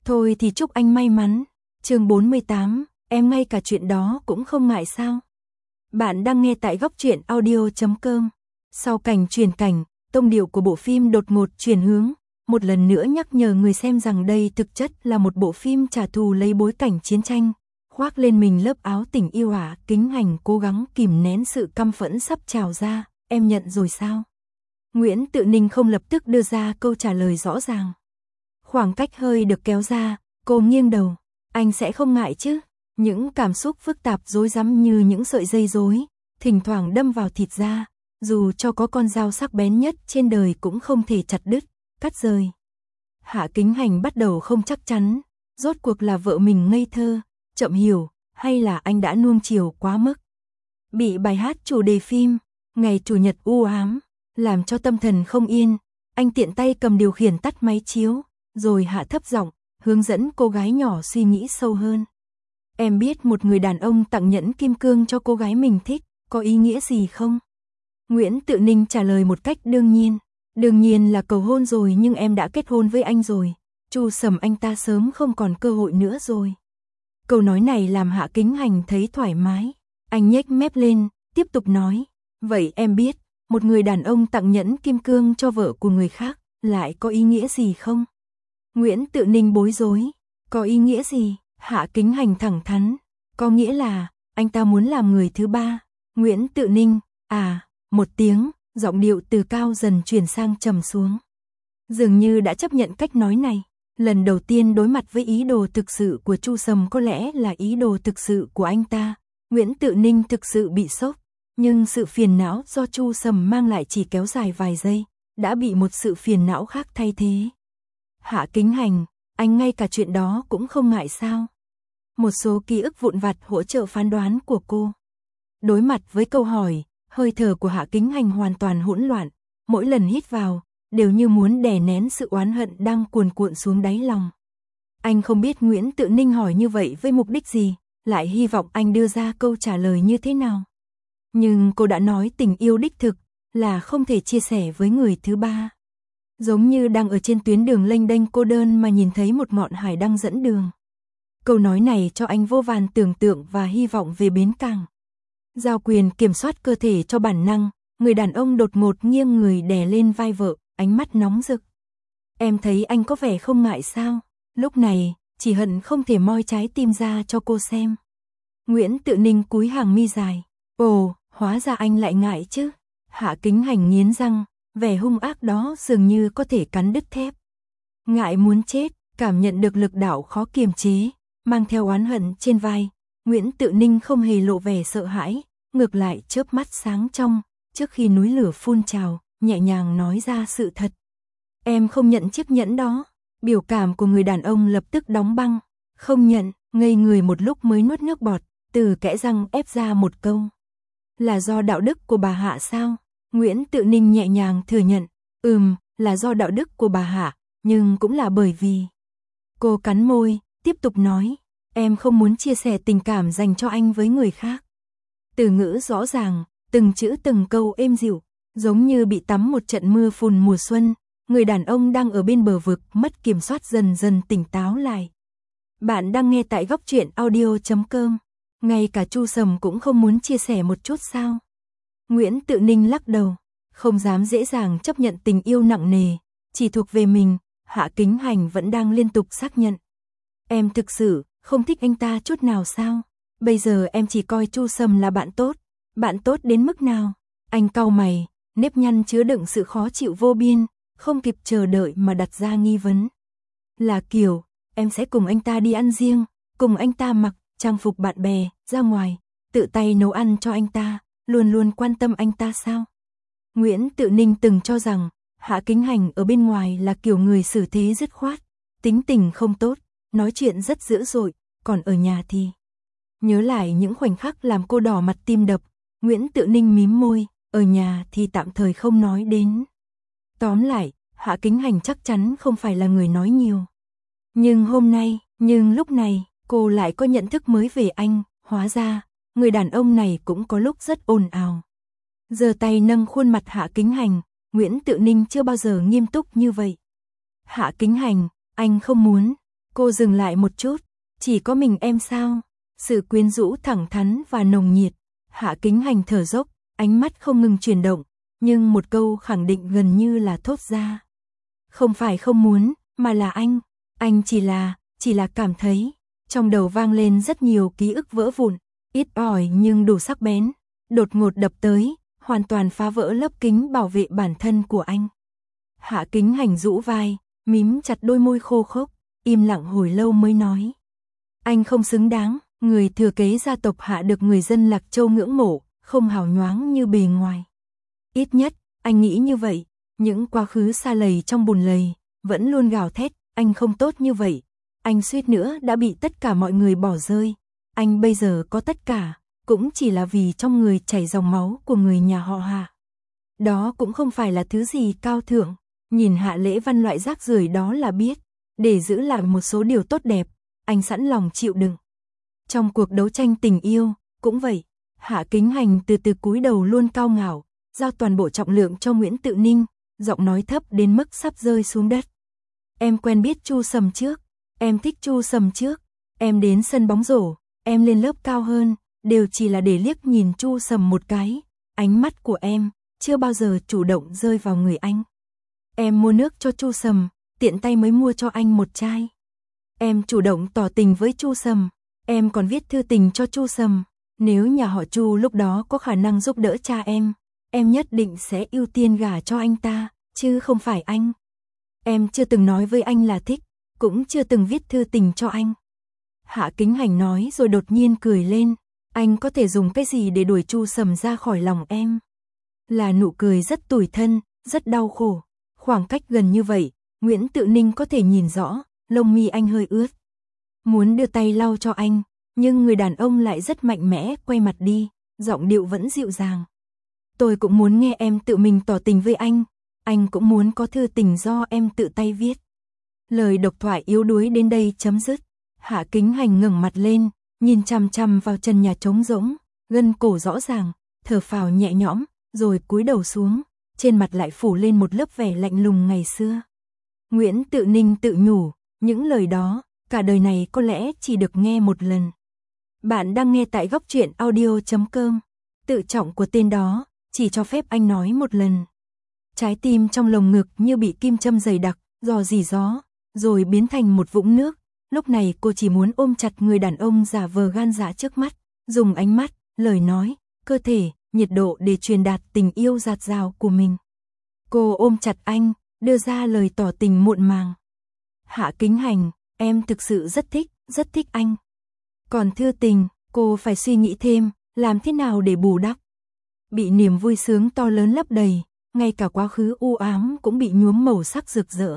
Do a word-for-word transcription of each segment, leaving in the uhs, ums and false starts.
Thôi thì chúc anh may mắn. Chương bốn mươi tám, em ngay cả chuyện đó cũng không ngại sao? Bạn đang nghe tại góc truyện audio chấm com. Sau cảnh chuyển cảnh, tông điệu của bộ phim đột ngột chuyển hướng, một lần nữa nhắc nhở người xem rằng đây thực chất là một bộ phim trả thù lấy bối cảnh chiến tranh. Khoác lên mình lớp áo tình yêu ả, Kính Hành cố gắng kìm nén sự căm phẫn sắp trào ra. Em nhận rồi sao? Nguyễn Tự Ninh không lập tức đưa ra câu trả lời rõ ràng. Khoảng cách hơi được kéo ra, cô nghiêng đầu. Anh sẽ không ngại chứ? Những cảm xúc phức tạp rối rắm như những sợi dây rối, thỉnh thoảng đâm vào thịt da, dù cho có con dao sắc bén nhất trên đời cũng không thể chặt đứt, cắt rời. Hạ Kính Hành bắt đầu không chắc chắn, rốt cuộc là vợ mình ngây thơ, chậm hiểu, hay là anh đã nuông chiều quá mức. Bị bài hát chủ đề phim, Ngày Chủ nhật u ám, làm cho tâm thần không yên, anh tiện tay cầm điều khiển tắt máy chiếu, rồi hạ thấp giọng, hướng dẫn cô gái nhỏ suy nghĩ sâu hơn. Em biết một người đàn ông tặng nhẫn kim cương cho cô gái mình thích, có ý nghĩa gì không? Nguyễn Tự Ninh trả lời một cách đương nhiên. Đương nhiên là cầu hôn rồi, nhưng em đã kết hôn với anh rồi. Chu Sầm anh ta sớm không còn cơ hội nữa rồi. Câu nói này làm Hạ Kính Hành thấy thoải mái. Anh nhếch mép lên, tiếp tục nói. Vậy em biết, một người đàn ông tặng nhẫn kim cương cho vợ của người khác, lại có ý nghĩa gì không? Nguyễn Tự Ninh bối rối. Có ý nghĩa gì? Hạ Kính Hành thẳng thắn. Có nghĩa là, anh ta muốn làm người thứ ba. Nguyễn Tự Ninh, à, một tiếng, giọng điệu từ cao dần chuyển sang trầm xuống. Dường như đã chấp nhận cách nói này. Lần đầu tiên đối mặt với ý đồ thực sự của Chu Sầm, có lẽ là ý đồ thực sự của anh ta, Nguyễn Tự Ninh thực sự bị sốc. Nhưng sự phiền não do Chu Sầm mang lại chỉ kéo dài vài giây, đã bị một sự phiền não khác thay thế. Hạ Kính Hành, anh ngay cả chuyện đó cũng không ngại sao? Một số ký ức vụn vặt hỗ trợ phán đoán của cô. Đối mặt với câu hỏi, hơi thở của Hạ Kính Hành hoàn toàn hỗn loạn, mỗi lần hít vào, đều như muốn đè nén sự oán hận đang cuồn cuộn xuống đáy lòng. Anh không biết Nguyễn Tự Ninh hỏi như vậy với mục đích gì, lại hy vọng anh đưa ra câu trả lời như thế nào. Nhưng cô đã nói tình yêu đích thực là không thể chia sẻ với người thứ ba. Giống như đang ở trên tuyến đường lênh đênh cô đơn mà nhìn thấy một ngọn hải đăng dẫn đường. Câu nói này cho anh vô vàn tưởng tượng và hy vọng về bến cảng. Giao quyền kiểm soát cơ thể cho bản năng, người đàn ông đột ngột nghiêng người đè lên vai vợ, ánh mắt nóng rực. Em thấy anh có vẻ không ngại sao? Lúc này, chỉ hận không thể moi trái tim ra cho cô xem. Nguyễn Tự Ninh cúi hàng mi dài. Ồ, hóa ra anh lại ngại chứ. Hạ Kính Hành nghiến răng, vẻ hung ác đó dường như có thể cắn đứt thép. Ngại muốn chết, cảm nhận được lực đạo khó kiềm chế, mang theo oán hận trên vai. Nguyễn Tự Ninh không hề lộ vẻ sợ hãi, ngược lại chớp mắt sáng trong, trước khi núi lửa phun trào, nhẹ nhàng nói ra sự thật. Em không nhận chiếc nhẫn đó. Biểu cảm của người đàn ông lập tức đóng băng. Không nhận, ngây người một lúc mới nuốt nước bọt, từ kẽ răng ép ra một câu. Là do đạo đức của bà Hạ sao? Nguyễn Tự Ninh nhẹ nhàng thừa nhận. Ừm, là do đạo đức của bà Hạ, nhưng cũng là bởi vì... Cô cắn môi, tiếp tục nói. Em không muốn chia sẻ tình cảm dành cho anh với người khác. Từ ngữ rõ ràng, từng chữ từng câu êm dịu, giống như bị tắm một trận mưa phùn mùa xuân. Người đàn ông đang ở bên bờ vực mất kiểm soát dần dần tỉnh táo lại. Bạn đang nghe tại góc truyện audio chấm com. Ngay cả Chu Sầm cũng không muốn chia sẻ một chút sao? Nguyễn Tự Ninh lắc đầu, không dám dễ dàng chấp nhận tình yêu nặng nề, chỉ thuộc về mình. Hạ Kính Hành vẫn đang liên tục xác nhận. Em thực sự không thích anh ta chút nào sao? Bây giờ em chỉ coi Chu Sầm là bạn tốt. Bạn tốt đến mức nào? Anh cau mày, nếp nhăn chứa đựng sự khó chịu vô biên, không kịp chờ đợi mà đặt ra nghi vấn. Là kiểu, em sẽ cùng anh ta đi ăn riêng, cùng anh ta mặc trang phục bạn bè, ra ngoài, tự tay nấu ăn cho anh ta, luôn luôn quan tâm anh ta sao? Nguyễn Tự Ninh từng cho rằng, Hạ Kính Hành ở bên ngoài là kiểu người xử thế dứt khoát, tính tình không tốt, nói chuyện rất dữ dội, còn ở nhà thì... Nhớ lại những khoảnh khắc làm cô đỏ mặt tim đập, Nguyễn Tự Ninh mím môi, ở nhà thì tạm thời không nói đến. Tóm lại, Hạ Kính Hành chắc chắn không phải là người nói nhiều. Nhưng hôm nay, nhưng lúc này, cô lại có nhận thức mới về anh, hóa ra, người đàn ông này cũng có lúc rất ồn ào. Giơ tay nâng khuôn mặt Hạ Kính Hành, Nguyễn Tự Ninh chưa bao giờ nghiêm túc như vậy. Hạ Kính Hành, anh không muốn. Cô dừng lại một chút, chỉ có mình em sao? Sự quyến rũ thẳng thắn và nồng nhiệt. Hạ Kính Hành thở dốc, ánh mắt không ngừng chuyển động, nhưng một câu khẳng định gần như là thốt ra. Không phải không muốn, mà là anh, anh chỉ là, chỉ là cảm thấy. Trong đầu vang lên rất nhiều ký ức vỡ vụn, ít ỏi nhưng đủ sắc bén, đột ngột đập tới, hoàn toàn phá vỡ lớp kính bảo vệ bản thân của anh. Hạ Kính Hành rũ vai, mím chặt đôi môi khô khốc, im lặng hồi lâu mới nói. Anh không xứng đáng, người thừa kế gia tộc Hạ được người dân Lạc Châu ngưỡng mộ, không hào nhoáng như bề ngoài. Ít nhất, anh nghĩ như vậy, những quá khứ xa lầy trong bùn lầy, vẫn luôn gào thét, anh không tốt như vậy. Anh suýt nữa đã bị tất cả mọi người bỏ rơi. Anh bây giờ có tất cả, cũng chỉ là vì trong người chảy dòng máu của người nhà họ Hạ. Đó cũng không phải là thứ gì cao thượng, nhìn Hạ Lễ Văn loại rác rưởi đó là biết, để giữ lại một số điều tốt đẹp, anh sẵn lòng chịu đựng. Trong cuộc đấu tranh tình yêu, cũng vậy, Hạ Kính Hành từ từ cúi đầu luôn cao ngạo, giao toàn bộ trọng lượng cho Nguyễn Tự Ninh, giọng nói thấp đến mức sắp rơi xuống đất. Em quen biết Chu Sầm trước, em thích Chu Sầm trước, em đến sân bóng rổ, em lên lớp cao hơn, đều chỉ là để liếc nhìn Chu Sầm một cái, ánh mắt của em chưa bao giờ chủ động rơi vào người anh. Em mua nước cho Chu Sầm, tiện tay mới mua cho anh một chai. Em chủ động tỏ tình với Chu Sầm, em còn viết thư tình cho Chu Sầm, nếu nhà họ Chu lúc đó có khả năng giúp đỡ cha em, em nhất định sẽ ưu tiên gả cho anh ta, chứ không phải anh. Em chưa từng nói với anh là thích, cũng chưa từng viết thư tình cho anh. Hạ Kính Hành nói rồi đột nhiên cười lên, anh có thể dùng cái gì để đuổi Chu Sầm ra khỏi lòng em? Là nụ cười rất tủi thân, rất đau khổ. Khoảng cách gần như vậy, Nguyễn Tự Ninh có thể nhìn rõ, lông mi anh hơi ướt. Muốn đưa tay lau cho anh, nhưng người đàn ông lại rất mạnh mẽ, quay mặt đi, giọng điệu vẫn dịu dàng. Tôi cũng muốn nghe em tự mình tỏ tình với anh, anh cũng muốn có thư tình do em tự tay viết. Lời độc thoại yếu đuối đến đây chấm dứt. Hạ Kính Hành ngẩng mặt lên, nhìn chằm chằm vào trần nhà trống rỗng, gân cổ rõ ràng, thở phào nhẹ nhõm, rồi cúi đầu xuống, trên mặt lại phủ lên một lớp vẻ lạnh lùng ngày xưa. Nguyễn Tự Ninh tự nhủ, những lời đó, cả đời này có lẽ chỉ được nghe một lần. Bạn đang nghe tại góc truyện audio chấm com. Tự trọng của tên đó, chỉ cho phép anh nói một lần. Trái tim trong lồng ngực như bị kim châm dày đặc, dò dỉ gió, rồi biến thành một vũng nước. Lúc này cô chỉ muốn ôm chặt người đàn ông giả vờ gan dạ trước mắt, dùng ánh mắt, lời nói, cơ thể, nhiệt độ để truyền đạt tình yêu dạt dào của mình. Cô ôm chặt anh, đưa ra lời tỏ tình muộn màng. Hạ Kính Hành, em thực sự rất thích, rất thích anh. Còn thư tình, cô phải suy nghĩ thêm, làm thế nào để bù đắp. Bị niềm vui sướng to lớn lấp đầy, ngay cả quá khứ u ám cũng bị nhuốm màu sắc rực rỡ.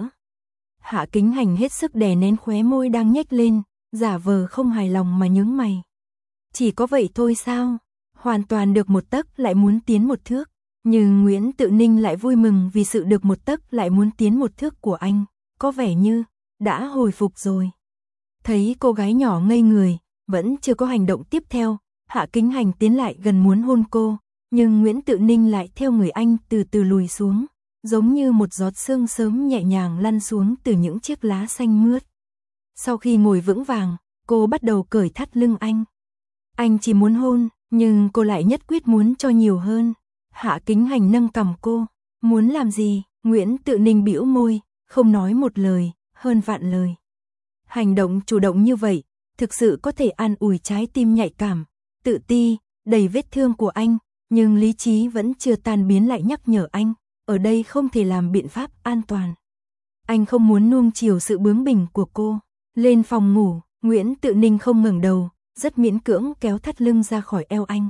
Hạ Kính Hành hết sức đè nén khóe môi đang nhếch lên, giả vờ không hài lòng mà nhướng mày. Chỉ có vậy thôi sao? Hoàn toàn được một tấc lại muốn tiến một thước. Nhưng Nguyễn Tự Ninh lại vui mừng vì sự được một tấc lại muốn tiến một thước của anh, có vẻ như đã hồi phục rồi. Thấy cô gái nhỏ ngây người, vẫn chưa có hành động tiếp theo, Hạ Kính Hành tiến lại gần muốn hôn cô, nhưng Nguyễn Tự Ninh lại theo người anh từ từ lùi xuống, giống như một giọt sương sớm nhẹ nhàng lăn xuống từ những chiếc lá xanh mướt. Sau khi ngồi vững vàng, cô bắt đầu cởi thắt lưng anh. Anh chỉ muốn hôn, nhưng cô lại nhất quyết muốn cho nhiều hơn. Hạ Kính Hành nâng cằm cô, muốn làm gì? Nguyễn Tự Ninh bĩu môi, không nói một lời, hơn vạn lời. Hành động chủ động như vậy, thực sự có thể an ủi trái tim nhạy cảm, tự ti, đầy vết thương của anh, nhưng lý trí vẫn chưa tan biến lại nhắc nhở anh, ở đây không thể làm biện pháp an toàn. Anh không muốn nuông chiều sự bướng bỉnh của cô. Lên phòng ngủ, Nguyễn Tự Ninh không ngẩng đầu, rất miễn cưỡng kéo thắt lưng ra khỏi eo anh.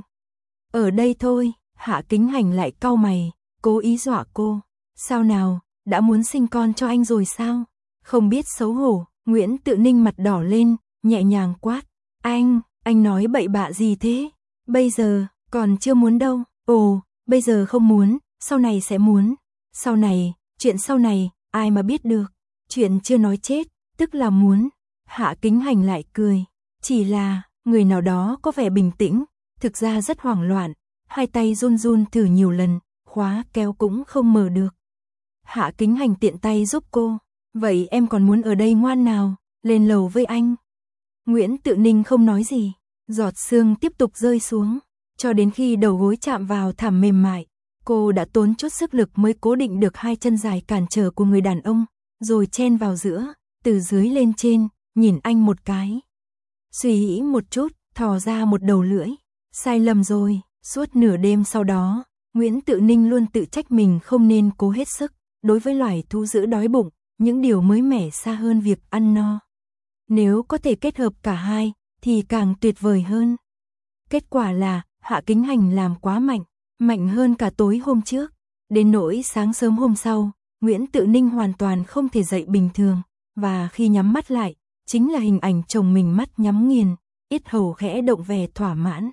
Ở đây thôi. Hạ Kính Hành lại cau mày, cố ý dọa cô. Sao nào, đã muốn sinh con cho anh rồi sao? Không biết xấu hổ, Nguyễn Tự Ninh mặt đỏ lên, nhẹ nhàng quát. Anh, anh nói bậy bạ gì thế? Bây giờ, còn chưa muốn đâu. Ồ, bây giờ không muốn, sau này sẽ muốn. Sau này, chuyện sau này, ai mà biết được. Chuyện chưa nói chết, tức là muốn. Hạ Kính Hành lại cười. Chỉ là, người nào đó có vẻ bình tĩnh, thực ra rất hoảng loạn. Hai tay run run thử nhiều lần, khóa kéo cũng không mở được. Hạ Kính Hành tiện tay giúp cô. Vậy em còn muốn ở đây ngoan nào? lên lầu với anh. Nguyễn Tự Ninh không nói gì, giọt sương tiếp tục rơi xuống, cho đến khi đầu gối chạm vào thảm mềm mại, cô đã tốn chút sức lực mới cố định được hai chân dài cản trở của người đàn ông, rồi chen vào giữa, từ dưới lên trên, nhìn anh một cái. Suy nghĩ một chút, thò ra một đầu lưỡi, sai lầm rồi. Suốt nửa đêm sau đó, Nguyễn Tự Ninh luôn tự trách mình không nên cố hết sức, đối với loài thú dữ đói bụng, những điều mới mẻ xa hơn việc ăn no. Nếu có thể kết hợp cả hai, thì càng tuyệt vời hơn. Kết quả là, Hạ Kính Hành làm quá mạnh, mạnh hơn cả tối hôm trước. Đến nỗi sáng sớm hôm sau, Nguyễn Tự Ninh hoàn toàn không thể dậy bình thường, và khi nhắm mắt lại, chính là hình ảnh chồng mình mắt nhắm nghiền, yết hầu khẽ động vẻ thỏa mãn.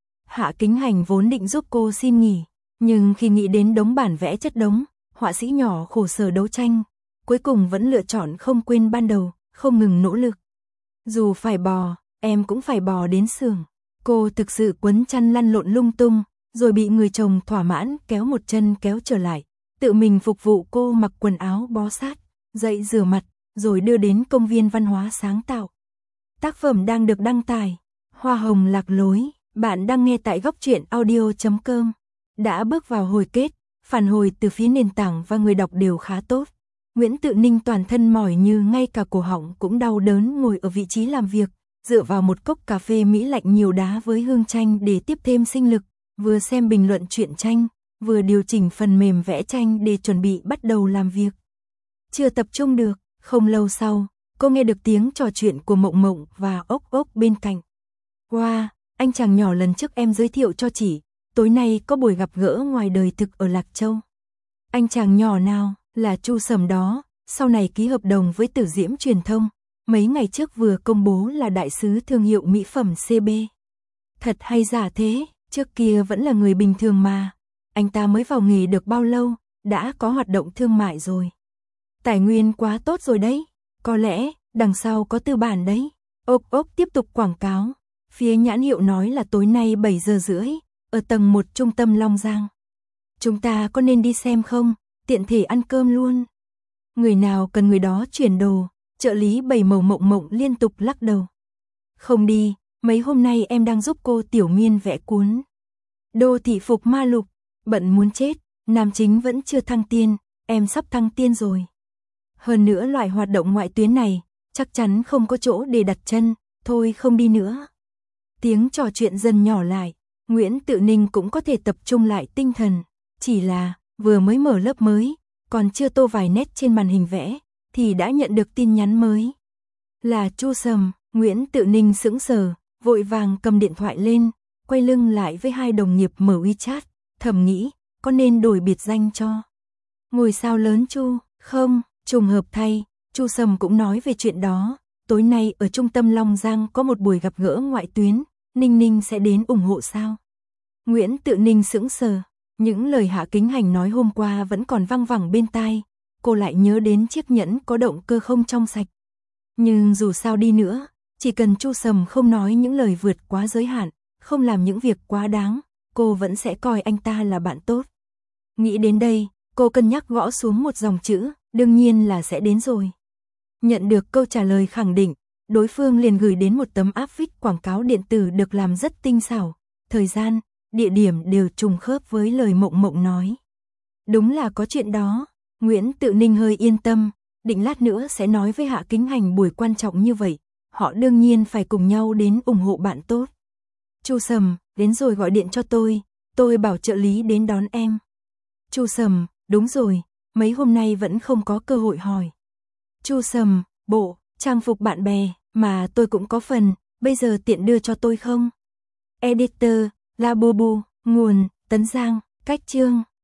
Hạ Kính Hành vốn định giúp cô xin nghỉ, nhưng khi nghĩ đến đống bản vẽ chất đống, họa sĩ nhỏ khổ sở đấu tranh, cuối cùng vẫn lựa chọn không quên ban đầu, không ngừng nỗ lực. Dù phải bò, em cũng phải bò đến xưởng. Cô thực sự quấn chăn lăn lộn lung tung, rồi bị người chồng thỏa mãn kéo một chân kéo trở lại, tự mình phục vụ cô mặc quần áo bó sát, dậy rửa mặt, rồi đưa đến công viên văn hóa sáng tạo. Tác phẩm đang được đăng tải. Hoa hồng lạc lối, bạn đang nghe tại góc truyện audio chấm com. Đã bước vào hồi kết, phản hồi từ phía nền tảng và người đọc đều khá tốt. Nguyễn Tự Ninh toàn thân mỏi như ngay cả cổ họng cũng đau đớn ngồi ở vị trí làm việc, dựa vào một cốc cà phê Mỹ lạnh nhiều đá với hương chanh để tiếp thêm sinh lực, vừa xem bình luận truyện tranh, vừa điều chỉnh phần mềm vẽ tranh để chuẩn bị bắt đầu làm việc. Chưa tập trung được, không lâu sau, cô nghe được tiếng trò chuyện của Mộng Mộng và Ốc Ốc bên cạnh. Wow, anh chàng nhỏ lần trước em giới thiệu cho chị, tối nay có buổi gặp gỡ ngoài đời thực ở Lạc Châu. Anh chàng nhỏ nào? Là Chu Sầm đó, sau này ký hợp đồng với Tử Diễm Truyền thông, mấy ngày trước vừa công bố là đại sứ thương hiệu mỹ phẩm xê bê. Thật hay giả thế, trước kia vẫn là người bình thường mà. Anh ta mới vào nghề được bao lâu, đã có hoạt động thương mại rồi. Tài nguyên quá tốt rồi đấy, có lẽ đằng sau có tư bản đấy. Ốc Ốc tiếp tục quảng cáo, phía nhãn hiệu nói là tối nay bảy giờ rưỡi, ở tầng một trung tâm Long Giang. Chúng ta có nên đi xem không? Tiện thể ăn cơm luôn. Người nào cần người đó chuyển đồ, trợ lý bảy màu Mộng Mộng liên tục lắc đầu. Không đi, mấy hôm nay em đang giúp cô Tiểu Miên vẽ cuốn Đô thị phục ma lục, bận muốn chết, nam chính vẫn chưa thăng tiên, em sắp thăng tiên rồi. Hơn nữa loại hoạt động ngoại tuyến này, chắc chắn không có chỗ để đặt chân, thôi không đi nữa. Tiếng trò chuyện dần nhỏ lại, Nguyễn Tự Ninh cũng có thể tập trung lại tinh thần, chỉ là vừa mới mở lớp mới, còn chưa tô vài nét trên màn hình vẽ, thì đã nhận được tin nhắn mới. Là Chu Sầm. Nguyễn Tự Ninh sững sờ, vội vàng cầm điện thoại lên, quay lưng lại với hai đồng nghiệp mở WeChat, thầm nghĩ, có nên đổi biệt danh cho ngôi sao lớn Chu, không? Trùng hợp thay, Chu Sầm cũng nói về chuyện đó, tối nay ở trung tâm Long Giang có một buổi gặp gỡ ngoại tuyến, Ninh Ninh sẽ đến ủng hộ sao? Nguyễn Tự Ninh sững sờ. Những lời Hạ Kính Hành nói hôm qua vẫn còn văng vẳng bên tai, cô lại nhớ đến chiếc nhẫn có động cơ không trong sạch. Nhưng dù sao đi nữa, chỉ cần Chu Sầm không nói những lời vượt quá giới hạn, không làm những việc quá đáng, cô vẫn sẽ coi anh ta là bạn tốt. Nghĩ đến đây, cô cân nhắc gõ xuống một dòng chữ, đương nhiên là sẽ đến rồi. Nhận được câu trả lời khẳng định, đối phương liền gửi đến một tấm áp phích quảng cáo điện tử được làm rất tinh xảo, thời gian, địa điểm đều trùng khớp với lời Mộng Mộng nói. Đúng là có chuyện đó, Nguyễn Tự Ninh hơi yên tâm, định lát nữa sẽ nói với Hạ Kính Hành buổi quan trọng như vậy, họ đương nhiên phải cùng nhau đến ủng hộ bạn tốt. Chu Sầm, đến rồi gọi điện cho tôi, tôi bảo trợ lý đến đón em. Chu Sầm, đúng rồi, mấy hôm nay vẫn không có cơ hội hỏi. Chu Sầm, bộ, trang phục bạn bè, mà tôi cũng có phần, bây giờ tiện đưa cho tôi không? Editor, Labubu, nguồn, Tấn Giang, cách chương.